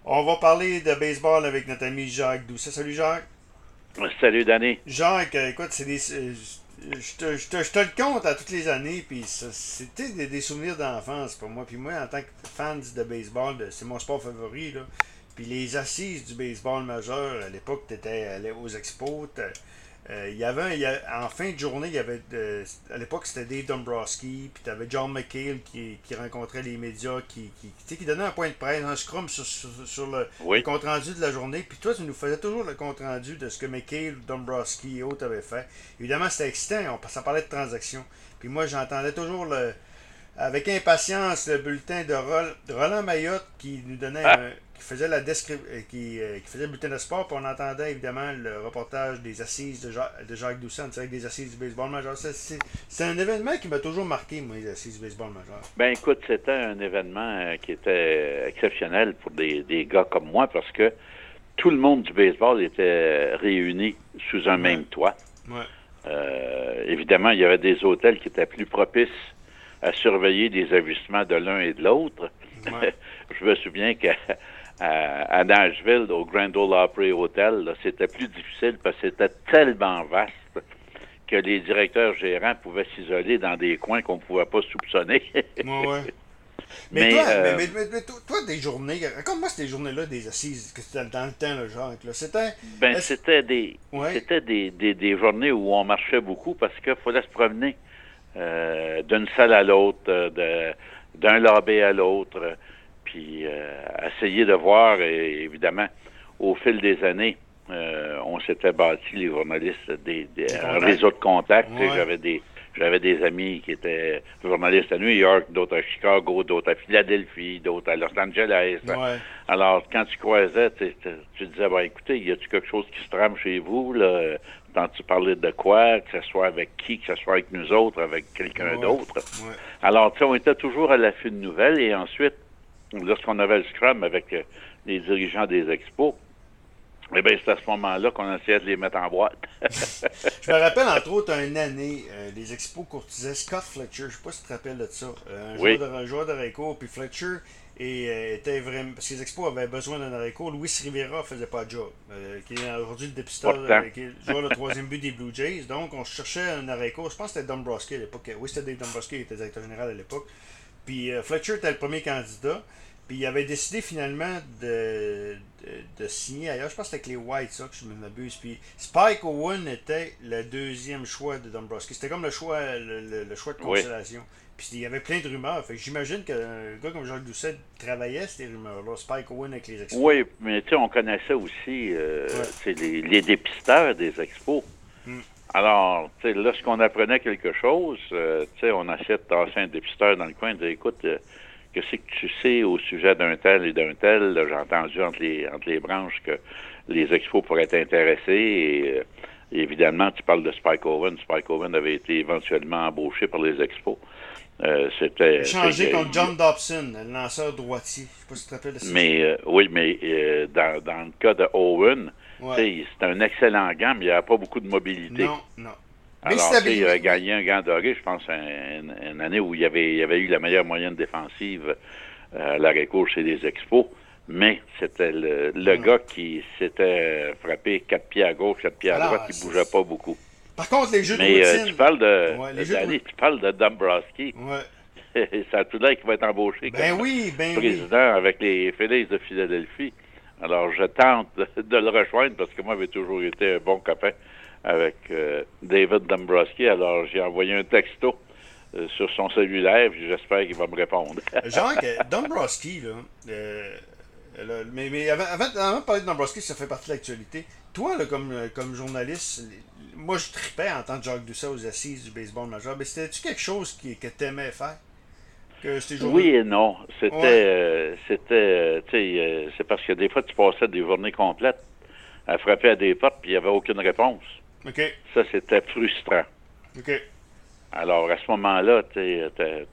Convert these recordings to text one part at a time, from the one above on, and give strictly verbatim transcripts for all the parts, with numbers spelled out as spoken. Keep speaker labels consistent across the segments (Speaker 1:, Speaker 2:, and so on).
Speaker 1: On va parler de baseball avec notre ami Jacques Doucet. Salut Jacques.
Speaker 2: Salut, Danny.
Speaker 1: Jacques, euh, écoute, c'est des, euh, je te, je te- je te le compte à toutes les années, puis ça- c'était des, des souvenirs d'enfance pour moi. Puis moi, en tant que fan de baseball, de- c'est mon sport favori, là. Puis les assises du baseball majeur, à l'époque, tu étais aux expos. t'as- euh, Il y avait, un- il y a- en fin de journée, il y avait, euh, à l'époque, c'était Dave Dombrowski, puis tu avais John McHale qui, qui rencontrait les médias, qui, qui, tu sais, qui donnait un point de presse, un scrum sur, sur, sur le, le
Speaker 2: Oui.
Speaker 1: compte-rendu de la journée. Puis toi, tu nous faisais toujours le compte-rendu de ce que McHale, Dombrowski et autres avaient fait. Évidemment, c'était excitant, on, ça parlait de transactions. Puis moi, j'entendais toujours le, avec impatience le bulletin de, Rol- de Roland Mayotte qui nous donnait
Speaker 2: Ah,
Speaker 1: un, qui faisait la descri- euh, qui, euh, qui faisait le bulletin de sport, puis on entendait évidemment le reportage des assises de, Ja- de Jacques Doucet en direct des assises du baseball majeur. Ça, C'est c'est un événement qui m'a toujours marqué, moi, les assises du baseball majeur.
Speaker 2: ben écoute, c'était un événement euh, qui était exceptionnel pour des, des gars comme moi parce que tout le monde du baseball était réuni sous un
Speaker 1: Ouais,
Speaker 2: même toit.
Speaker 1: ouais,
Speaker 2: Euh, évidemment, il y avait des hôtels qui étaient plus propices à surveiller les ajustements de l'un et de l'autre.
Speaker 1: ouais.
Speaker 2: Je me souviens qu'à à, à Nashville, au Grand Ole Opry Hotel, là, c'était plus difficile parce que c'était tellement vaste que les directeurs gérants pouvaient s'isoler dans des coins qu'on ne pouvait pas soupçonner.
Speaker 1: Ouais, ouais. Mais
Speaker 2: Mais
Speaker 1: toi, mais,
Speaker 2: euh,
Speaker 1: mais, mais- mais toi, toi, des journées, raconte-moi ces journées-là des assises, que c'était dans le temps, le Jacques, là. C'était.
Speaker 2: ben
Speaker 1: Est-ce,
Speaker 2: c'était des
Speaker 1: ouais,
Speaker 2: c'était des, des, des journées où on marchait beaucoup parce qu'il fallait se promener euh, d'une salle à l'autre, euh, de, d'un lobby à l'autre, euh, puis euh, essayer de voir, et évidemment, au fil des années, euh, on s'était bâti, les journalistes, des, des-
Speaker 1: des
Speaker 2: un
Speaker 1: contacts.
Speaker 2: réseau de contacts. Tu sais,
Speaker 1: Ouais,
Speaker 2: J'avais des j'avais des amis qui étaient journalistes à New York, d'autres à Chicago, d'autres à Philadelphie, d'autres à Los Angeles.
Speaker 1: ouais,
Speaker 2: Alors, quand tu croisais, tu, tu, tu disais, ben, écoutez, y a-tu quelque chose qui se trame chez vous, là? T'entends-tu parler de quoi, que ce soit avec qui, que ce soit avec nous autres, avec quelqu'un
Speaker 1: ouais,
Speaker 2: d'autre?
Speaker 1: ouais.
Speaker 2: Alors, tu sais, on était toujours à l'affût de nouvelles et ensuite, lorsqu'on avait le scrum avec euh, les dirigeants des expos, eh bien, c'est à ce moment-là qu'on essayait de les mettre en boîte.
Speaker 1: Je me rappelle entre autres une année, euh, les expos courtisaient Scott Fletcher, je sais pas si tu te rappelles de ça, euh, un joueur
Speaker 2: Oui,
Speaker 1: de, un joueur de Reco, puis Fletcher et, euh, était vraiment, parce que les expos avaient besoin d'un Reco, Luis Rivera faisait pas de job, euh, qui est aujourd'hui le dépisteur,
Speaker 2: pourtant.
Speaker 1: euh, qui est le joueur de troisième but des Blue Jays, donc on cherchait un Areco, je pense que c'était Dombrowski à l'époque, oui c'était Dave Dombrowski qui était directeur général à l'époque, puis euh, Fletcher était le premier candidat. Puis il avait décidé finalement de, de, de signer ailleurs. Je pense que c'était avec les White Sox, je me m'abuse. Puis Spike Owen était le deuxième choix de Dombrowski. C'était comme le choix, le, le- le choix de
Speaker 2: Oui.
Speaker 1: consolation. Puis il y avait plein de rumeurs. Fait que j'imagine qu'un gars comme Jacques Doucet travaillait ces rumeurs-là. Spike Owen avec les Expos.
Speaker 2: Oui, mais tu sais, on connaissait aussi euh,
Speaker 1: Ouais.
Speaker 2: tu sais, les, les dépisteurs des expos.
Speaker 1: Hmm.
Speaker 2: Alors, tu sais, lorsqu'on apprenait quelque chose, euh, tu sais, on essayait de tasser un dépisteur dans le coin et de dire, écoute, euh, qu'est-ce que tu sais au sujet d'un tel et d'un tel? Là, j'ai entendu entre les, entre les branches que les expos pourraient être intéressés et euh, évidemment, tu parles de Spike Owen. Spike Owen avait été éventuellement embauché par les expos. Euh, c'était, tu sais,
Speaker 1: Échangé contre
Speaker 2: il-
Speaker 1: John Dobson, le lanceur droitier. Je sais pas si tu te rappelles de ça.
Speaker 2: mais euh, oui, mais euh, dans, dans le cas de Owen, tu
Speaker 1: Ouais.
Speaker 2: sais, c'est un excellent gant, mais il n'y avait pas beaucoup de mobilité.
Speaker 1: Non, non. Mais
Speaker 2: Alors, tu sais, il
Speaker 1: stabilité.
Speaker 2: a gagné un gant doré, je pense, un- une, une année où il y avait, il y avait eu la meilleure moyenne défensive euh, à l'arrêt gauche chez les Expos. Mais c'était le, le
Speaker 1: Non.
Speaker 2: gars qui s'était frappé quatre pieds à gauche, quatre pieds à
Speaker 1: Alors,
Speaker 2: droite, qui bougeait
Speaker 1: c'est-
Speaker 2: pas beaucoup.
Speaker 1: par contre, les jeux de
Speaker 2: Mais euh, tu
Speaker 1: routine.
Speaker 2: parles de,
Speaker 1: Ouais, les
Speaker 2: de
Speaker 1: jeux de
Speaker 2: Danny,
Speaker 1: routine.
Speaker 2: tu parles de Dombrowski.
Speaker 1: Ouais.
Speaker 2: Ça a tout l'air qu'il va être embauché
Speaker 1: Ben
Speaker 2: comme
Speaker 1: oui, ben oui.
Speaker 2: président avec les Phillies de Philadelphie. Alors, je tente de le rejoindre parce que moi, j'ai toujours été un bon copain avec euh, David Dombrowski. Alors, j'ai envoyé un texto euh, sur son cellulaire, puis j'espère qu'il va me répondre.
Speaker 1: Jacques, euh, Dombrowski, là, euh, là, mais, mais avant, avant, avant de parler de Dombrowski, ça fait partie de l'actualité. Toi, là, comme, euh, comme journaliste, moi, je tripais en tant que Jacques Doucet aux assises du baseball majeur, mais c'était-tu quelque chose qui, que t'aimais faire? Que ces jours-là?
Speaker 2: Oui et non. C'était,
Speaker 1: Ouais,
Speaker 2: euh, c'était, euh, tu sais, euh, c'est parce que des fois, tu passais des journées complètes à frapper à des portes, puis il n'y avait aucune réponse.
Speaker 1: ok,
Speaker 2: Ça, c'était frustrant.
Speaker 1: ok.
Speaker 2: Alors, à ce moment-là, tu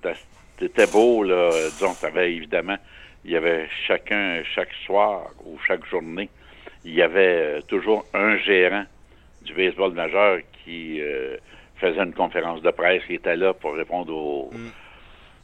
Speaker 2: étais beau, là, euh, disons, tu avais évidemment, il y avait chacun, chaque soir ou chaque journée, il y avait euh, toujours un gérant du baseball majeur qui euh, faisait une conférence de presse, qui était là pour répondre aux,
Speaker 1: Hmm.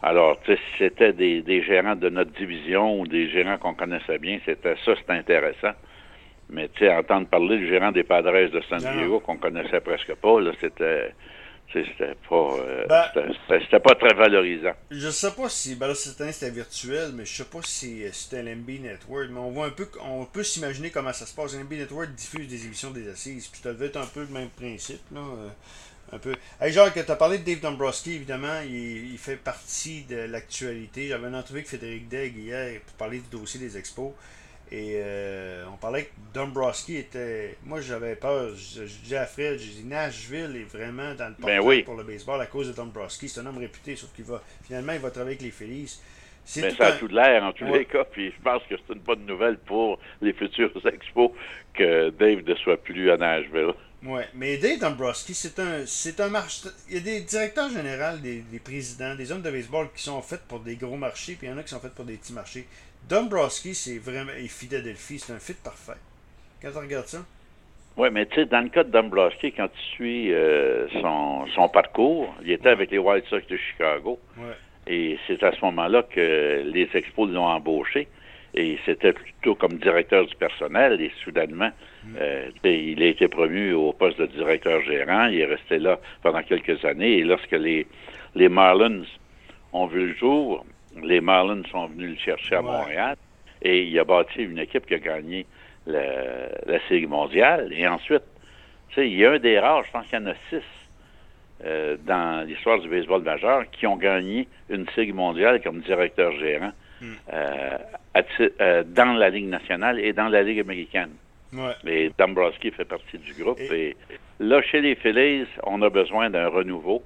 Speaker 2: Alors, tu sais, si c'était des, des gérants de notre division ou des gérants qu'on connaissait bien, c'était ça, c'était intéressant. Mais tu sais, entendre parler du gérant des Padres de San Diego, qu'on connaissait presque pas, là, c'était... C'était pas, euh,
Speaker 1: Ben,
Speaker 2: c'était, c'était pas très valorisant.
Speaker 1: Je sais pas si, ben là cette année c'était virtuel, mais je sais pas si c'était l'N B Network, mais on voit un peu, on peut s'imaginer comment ça se passe. L'N B Network diffuse des émissions des assises, puis ça devait être un peu le même principe, là. euh, un peu. Hey Jacques, tu as parlé de Dave Dombrowski, évidemment, il, il fait partie de l'actualité. J'avais une entrevue avec Frédéric Degg hier pour parler du dossier des expos. Et euh, on parlait que Dombrowski était. Moi, j'avais peur. Je, je disais à Fred, j'ai dit Nashville est vraiment dans le portrait
Speaker 2: Ben oui.
Speaker 1: pour le baseball à cause de Dombrowski. C'est un homme réputé, sauf qu'il va. Finalement, il va travailler avec les Phillies. C'est
Speaker 2: Ben,
Speaker 1: tout
Speaker 2: ça a
Speaker 1: un...
Speaker 2: tout de l'air en tous
Speaker 1: Ouais.
Speaker 2: les cas, puis je pense que c'est une bonne nouvelle pour les futurs expos que Dave ne soit plus à Nashville.
Speaker 1: Ouais, mais Dave Dombrowski, c'est un, c'est un marché. Il y a des directeurs généraux, des, des présidents, des hommes de baseball qui sont faits pour des gros marchés, puis il y en a qui sont faits pour des petits marchés. Dombrowski, c'est vraiment. Et Philadelphie, c'est un fit parfait. Quand tu regardes ça.
Speaker 2: Oui, mais tu sais, dans le cas de Dombrowski, quand tu suis euh, son, son parcours, il était avec les White Sox de Chicago.
Speaker 1: Ouais.
Speaker 2: Et c'est à ce moment-là que les expos l'ont embauché. Et c'était plutôt comme directeur du personnel. Et soudainement, mm. euh, il a été promu au poste de directeur gérant. Il est resté là pendant quelques années. Et lorsque les, les Marlins ont vu le jour, les Marlins sont venus le chercher à
Speaker 1: ouais.
Speaker 2: Montréal. Et il a bâti une équipe qui a gagné la, la Série mondiale. Et ensuite, tu sais, il y a un des rares, je pense qu'il y en a six euh, dans l'histoire du baseball majeur qui ont gagné une Série mondiale comme directeur gérant mm. euh, à, euh, dans la Ligue nationale et dans la Ligue américaine.
Speaker 1: Ouais.
Speaker 2: Et Dombrowski fait partie du groupe. Et... et là, chez les Phillies, on a besoin d'un renouveau.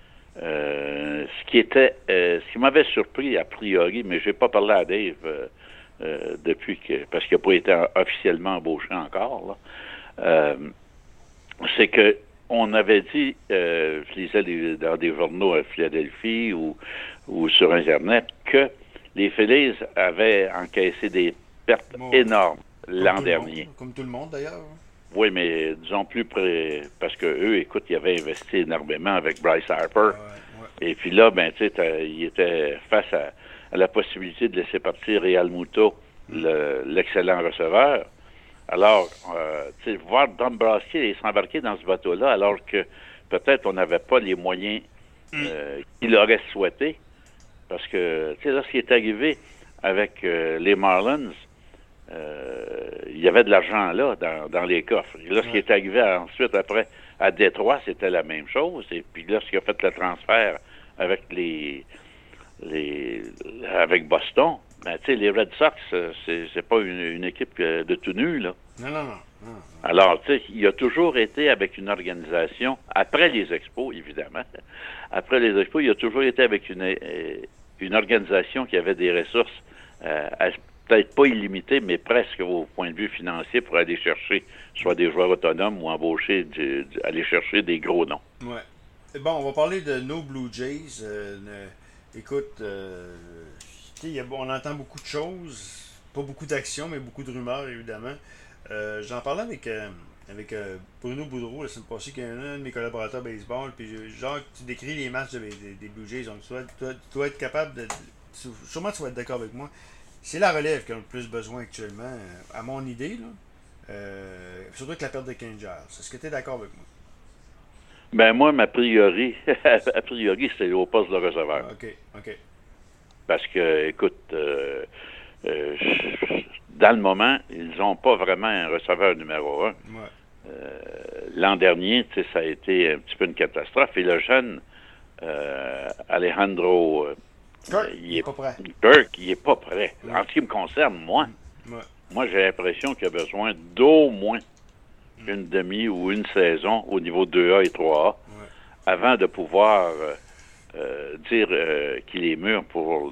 Speaker 2: Euh, ce qui était, euh, ce qui m'avait surpris a priori, mais j'ai pas parlé à Dave euh, euh, depuis que, parce qu'il n'a pas été officiellement embauché encore, là, euh, c'est que on avait dit, euh, je lisais des, dans des journaux à Philadelphie ou, ou sur Internet, que les Phillies avaient encaissé des pertes bon, énormes l'an dernier.
Speaker 1: Monde, comme tout le monde d'ailleurs.
Speaker 2: Oui, mais disons plus près, parce que eux, écoute, ils avaient investi énormément avec Bryce Harper. Ouais, ouais. Et puis là, ben, tu sais, ils étaient face à, à la possibilité de laisser partir Real Muto, mm. le, l'excellent receveur. Alors, euh, tu sais, voir Dombrowski s'embarquer dans ce bateau-là, alors que peut-être on n'avait pas les moyens euh, qu'il aurait souhaité, parce que, tu sais, lorsqu'il est arrivé avec euh, les Marlins, Euh, il y avait de l'argent là dans, dans les coffres. Et lorsqu'il ouais. est arrivé à, ensuite après à Détroit, c'était la même chose. Et puis lorsqu'il a fait le transfert avec les, les avec Boston, ben tu sais, les Red Sox, c'est, c'est pas une, une équipe de tout nu, là.
Speaker 1: Non, non, non. non.
Speaker 2: Alors, tu sais, il a toujours été avec une organisation, après les expos, évidemment. Après les expos, il a toujours été avec une, une organisation qui avait des ressources euh, à peut-être pas illimité, mais presque au point de vue financier pour aller chercher soit des joueurs autonomes ou embaucher, du, du, aller chercher des gros noms.
Speaker 1: Ouais. Bon, on va parler de nos Blue Jays. Euh, ne, écoute, euh, y a, on entend beaucoup de choses, pas beaucoup d'actions, mais beaucoup de rumeurs, évidemment. Euh, j'en parlais avec, euh, avec euh, Bruno Boudreau la semaine passée, qui est un de mes collaborateurs baseball, puis genre, tu décris les matchs des, des, des Blue Jays, donc tu dois, tu, dois, tu dois être capable de... Sûrement tu vas être d'accord avec moi. C'est la relève qui a le plus besoin actuellement, à mon idée, là. Euh, surtout avec la perte de Ken Giles. Est-ce que tu es d'accord avec moi?
Speaker 2: Ben moi, ma priori, a priori, c'est au poste de receveur.
Speaker 1: OK, OK.
Speaker 2: Parce que, écoute, euh, euh, dans le moment, ils n'ont pas vraiment un receveur numéro un.
Speaker 1: Ouais.
Speaker 2: Euh, l'an dernier, tu sais, ça a été un petit peu une catastrophe. Et le jeune euh, Alejandro... Euh,
Speaker 1: Kirk,
Speaker 2: il est,
Speaker 1: est pas prêt.
Speaker 2: Kirk, il est pas prêt.
Speaker 1: Ouais.
Speaker 2: En ce qui me concerne, moi,
Speaker 1: ouais.
Speaker 2: moi j'ai l'impression qu'il a besoin d'au moins mm. une demi ou une saison au niveau deux A et trois A ouais. avant de pouvoir euh, euh, dire euh, qu'il est mûr pour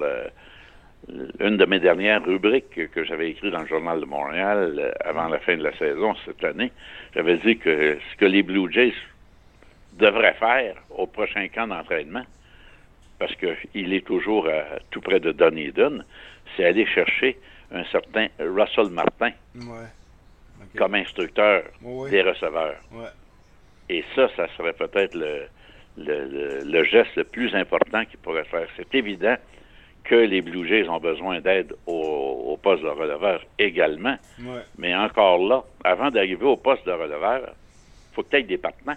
Speaker 2: le, une de mes dernières rubriques que, que j'avais écrites dans le Journal de Montréal euh, avant mm. la fin de la saison cette année. J'avais dit que ce que les Blue Jays devraient faire au prochain camp d'entraînement, parce qu'il est toujours euh, tout près de Dunedin, c'est aller chercher un certain Russell Martin
Speaker 1: ouais. okay.
Speaker 2: comme instructeur
Speaker 1: ouais.
Speaker 2: des receveurs.
Speaker 1: Ouais.
Speaker 2: Et ça, ça serait peut-être le, le, le, le geste le plus important qu'ils pourraient faire. C'est évident que les Blue Jays ont besoin d'aide au, au poste de releveur également.
Speaker 1: Ouais.
Speaker 2: Mais encore là, avant d'arriver au poste de releveur, il faut peut-être des partenaires.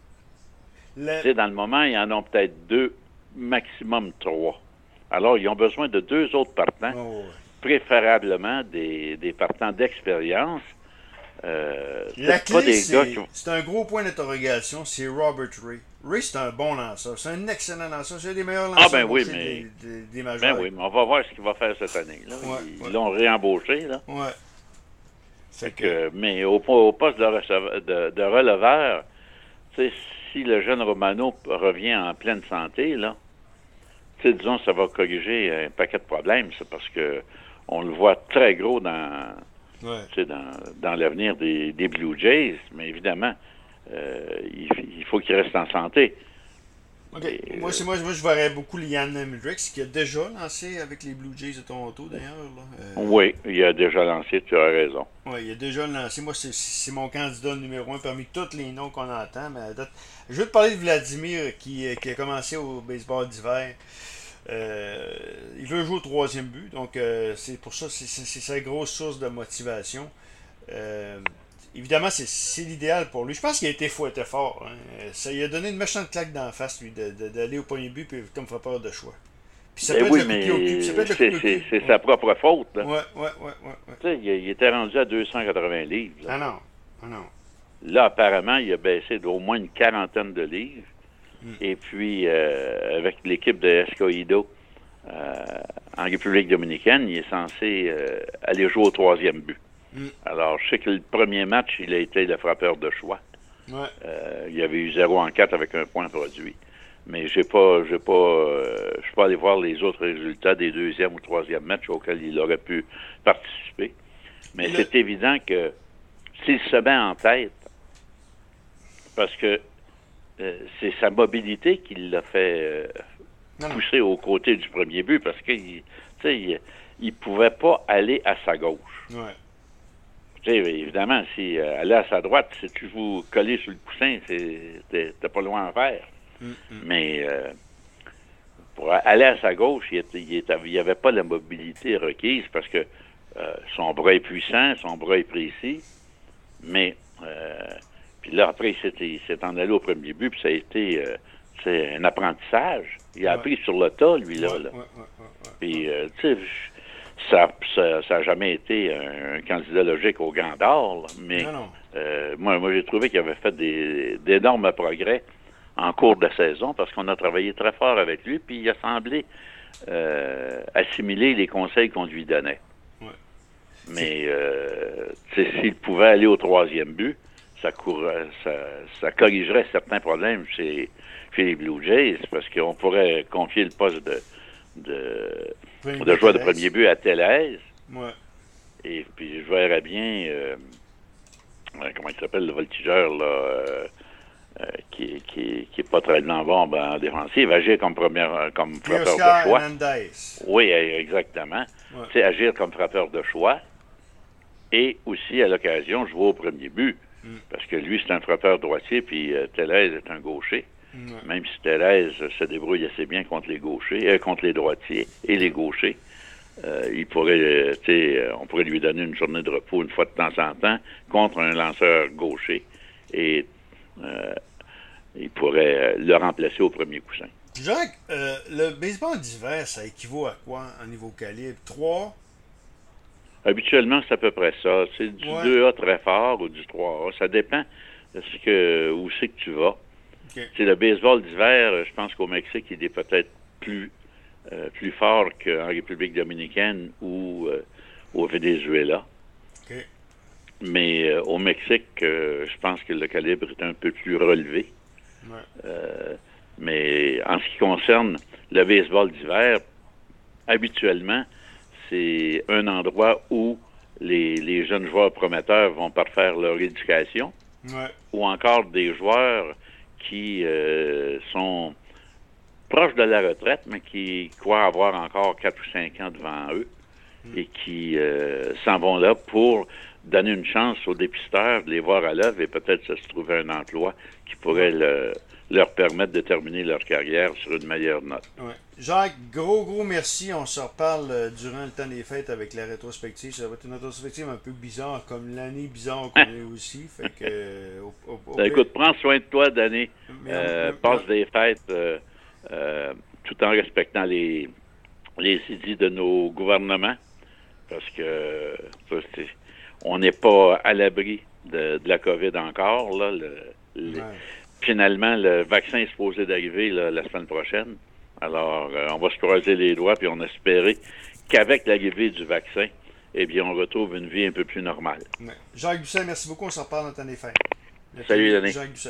Speaker 2: Le... Tu sais, dans le moment, ils en ont peut-être deux, maximum trois. Alors, ils ont besoin de deux autres partants, oh, ouais. préférablement des, des partants d'expérience.
Speaker 1: Euh, La clé, c'est, qui... c'est un gros point d'interrogation, c'est Robert Ray. Ray, c'est un bon lanceur. C'est un excellent lanceur. C'est un des meilleurs lanceurs
Speaker 2: ah, ben oui, mais...
Speaker 1: des, des, des majeurs.
Speaker 2: Ben oui, mais on va voir ce qu'il va faire cette année. Là.
Speaker 1: Ouais,
Speaker 2: ils
Speaker 1: ouais.
Speaker 2: l'ont réembauché. Là.
Speaker 1: Ouais.
Speaker 2: Fait que, mais au, au poste de, receveur, de, de releveur, si le jeune Romano revient en pleine santé, là, disons, ça va corriger un paquet de problèmes. C'est parce que on le voit très gros dans... Ouais. Dans, dans l'avenir des, des Blue Jays, mais évidemment, euh, il, il faut qu'il reste en santé.
Speaker 1: Okay. Et, moi, c'est, moi, moi, je verrais beaucoup Liam Hendricks, qui a déjà lancé avec les Blue Jays de Toronto, d'ailleurs.
Speaker 2: Euh, oui, il a déjà lancé, tu as raison.
Speaker 1: Oui, il a déjà lancé. Moi, c'est, c'est mon candidat numéro un parmi tous les noms qu'on entend. Mais à date... Je veux te parler de Vladimir, qui, qui a commencé au baseball d'hiver. Euh, il veut jouer au troisième but, donc euh, c'est pour ça, c'est, c'est, c'est sa grosse source de motivation. Euh, évidemment, c'est, c'est l'idéal pour lui. Je pense qu'il a été fouetté fort. Hein. Ça lui a donné une méchante claque d'en face, lui, de, de, d'aller au premier but, puis comme frappeur de choix. Puis ça peut,
Speaker 2: oui,
Speaker 1: être le coup de pied au cul. Ça peut être le
Speaker 2: c'est,
Speaker 1: coup de
Speaker 2: c'est,
Speaker 1: cul.
Speaker 2: c'est
Speaker 1: ouais.
Speaker 2: sa propre faute. Là.
Speaker 1: Ouais, ouais, ouais, ouais, ouais.
Speaker 2: Tu sais, il, il était rendu à deux cent quatre-vingts livres. Là.
Speaker 1: Ah non, ah non.
Speaker 2: Là, apparemment, il a baissé d'au moins une quarantaine de livres. Mm. Et puis, euh, avec l'équipe de Escohido, Euh, en République dominicaine, il est censé euh, aller jouer au troisième but. Mm. Alors, je sais que le premier match, il a été le frappeur de choix.
Speaker 1: Ouais.
Speaker 2: Euh, il y avait eu zéro en quatre avec un point produit. Mais j'ai pas, j'ai pas, euh, je suis pas allé voir les autres résultats des deuxième ou troisième matchs auxquels il aurait pu participer. Mais le... c'est évident que s'il se met en tête, parce que euh, c'est sa mobilité qui l'a fait euh, Non, non. poussé aux côtés du premier but parce qu'il il, il pouvait pas aller à sa gauche.
Speaker 1: Ouais.
Speaker 2: T'sais, évidemment, si euh, aller à sa droite, si tu joues collé sur le coussin, c'est, t'es, t'es pas loin à faire. Mm-hmm. Mais euh, pour aller à sa gauche, il n'y avait pas la mobilité requise parce que euh, son bras est puissant, son bras est précis, mais euh, puis là, après, il s'est, il s'est en allé au premier but, puis ça a été euh, c'est un apprentissage. Il a ouais. appris sur le tas, lui, là.
Speaker 1: Ouais,
Speaker 2: là.
Speaker 1: Ouais, ouais, ouais,
Speaker 2: puis, euh, tu sais, ça n'a ça, ça jamais été un, un candidat logique au Grand d'Or, là, mais
Speaker 1: non, non.
Speaker 2: Euh, moi, moi, j'ai trouvé qu'il avait fait des, d'énormes progrès en cours de saison parce qu'on a travaillé très fort avec lui, puis il a semblé euh, assimiler les conseils qu'on lui donnait.
Speaker 1: Ouais.
Speaker 2: Mais, euh, tu sais, s'il pouvait aller au troisième but, ça, courrait, ça, ça corrigerait certains problèmes chez, chez les Blue Jays parce qu'on pourrait confier le poste de, de, de joueur de premier but à Tellez.
Speaker 1: Ouais.
Speaker 2: Et puis je verrais bien, euh, comment il s'appelle, le voltigeur, là, euh, euh, qui, qui, qui est pas très bon en défensive, agir comme première, comme frappeur de choix.
Speaker 1: Hernandez.
Speaker 2: Oui, exactement. Ouais. C'est agir comme frappeur de choix et aussi, à l'occasion, jouer au premier but. Mm. Parce que lui, c'est un frappeur droitier, puis euh, Tellez est un gaucher. Mm. Même si Tellez se débrouille assez bien contre les gauchers, euh, contre les droitiers et les gauchers. Euh, il pourrait, euh, euh, on pourrait lui donner une journée de repos une fois de temps en temps contre un lanceur gaucher et euh, il pourrait euh, le remplacer au premier coussin.
Speaker 1: Jacques, euh, le baseball d'hiver, ça équivaut à quoi en niveau calibre? trois?
Speaker 2: Habituellement, c'est à peu près ça. C'est du ouais. deux A très fort ou du trois A. Ça dépend de ce que, où c'est que tu vas. Okay. C'est le baseball d'hiver, je pense qu'au Mexique, il est peut-être plus Euh, plus fort qu'en République dominicaine ou euh, au Venezuela.
Speaker 1: Okay.
Speaker 2: Mais euh, au Mexique, euh, je pense que le calibre est un peu plus relevé.
Speaker 1: Ouais.
Speaker 2: Euh, mais en ce qui concerne le baseball d'hiver, habituellement, c'est un endroit où les, les jeunes joueurs prometteurs vont parfaire leur éducation
Speaker 1: ouais.
Speaker 2: ou encore des joueurs qui euh, sont proches de la retraite, mais qui croient avoir encore quatre ou cinq ans devant eux mm. et qui euh, s'en vont là pour donner une chance aux dépisteurs de les voir à l'œuvre et peut-être se trouver un emploi qui pourrait le, leur permettre de terminer leur carrière sur une meilleure note.
Speaker 1: Ouais. Jacques, gros, gros merci. On se reparle euh, durant le temps des fêtes avec la rétrospective. Ça va être une rétrospective un peu bizarre, comme l'année bizarre qu'on a eu aussi. Fait que, euh, au, au, au
Speaker 2: Ben, écoute, prends soin de toi, Danny. Euh,
Speaker 1: mais,
Speaker 2: passe des fêtes euh, euh, tout en respectant les, les idées de nos gouvernements. Parce que ça, c'est, on n'est pas à l'abri de, de la COVID encore. Là, le, le,
Speaker 1: ouais.
Speaker 2: Finalement, le vaccin est supposé d'arriver là, la semaine prochaine. Alors, euh, on va se croiser les doigts puis on espérer qu'avec l'arrivée du vaccin, eh bien, on retrouve une vie un peu plus normale.
Speaker 1: Ouais. Jacques Doucet, merci beaucoup. On se reparle dans le temps des fêtes.
Speaker 2: Salut, Denis.
Speaker 1: Jacques Doucet.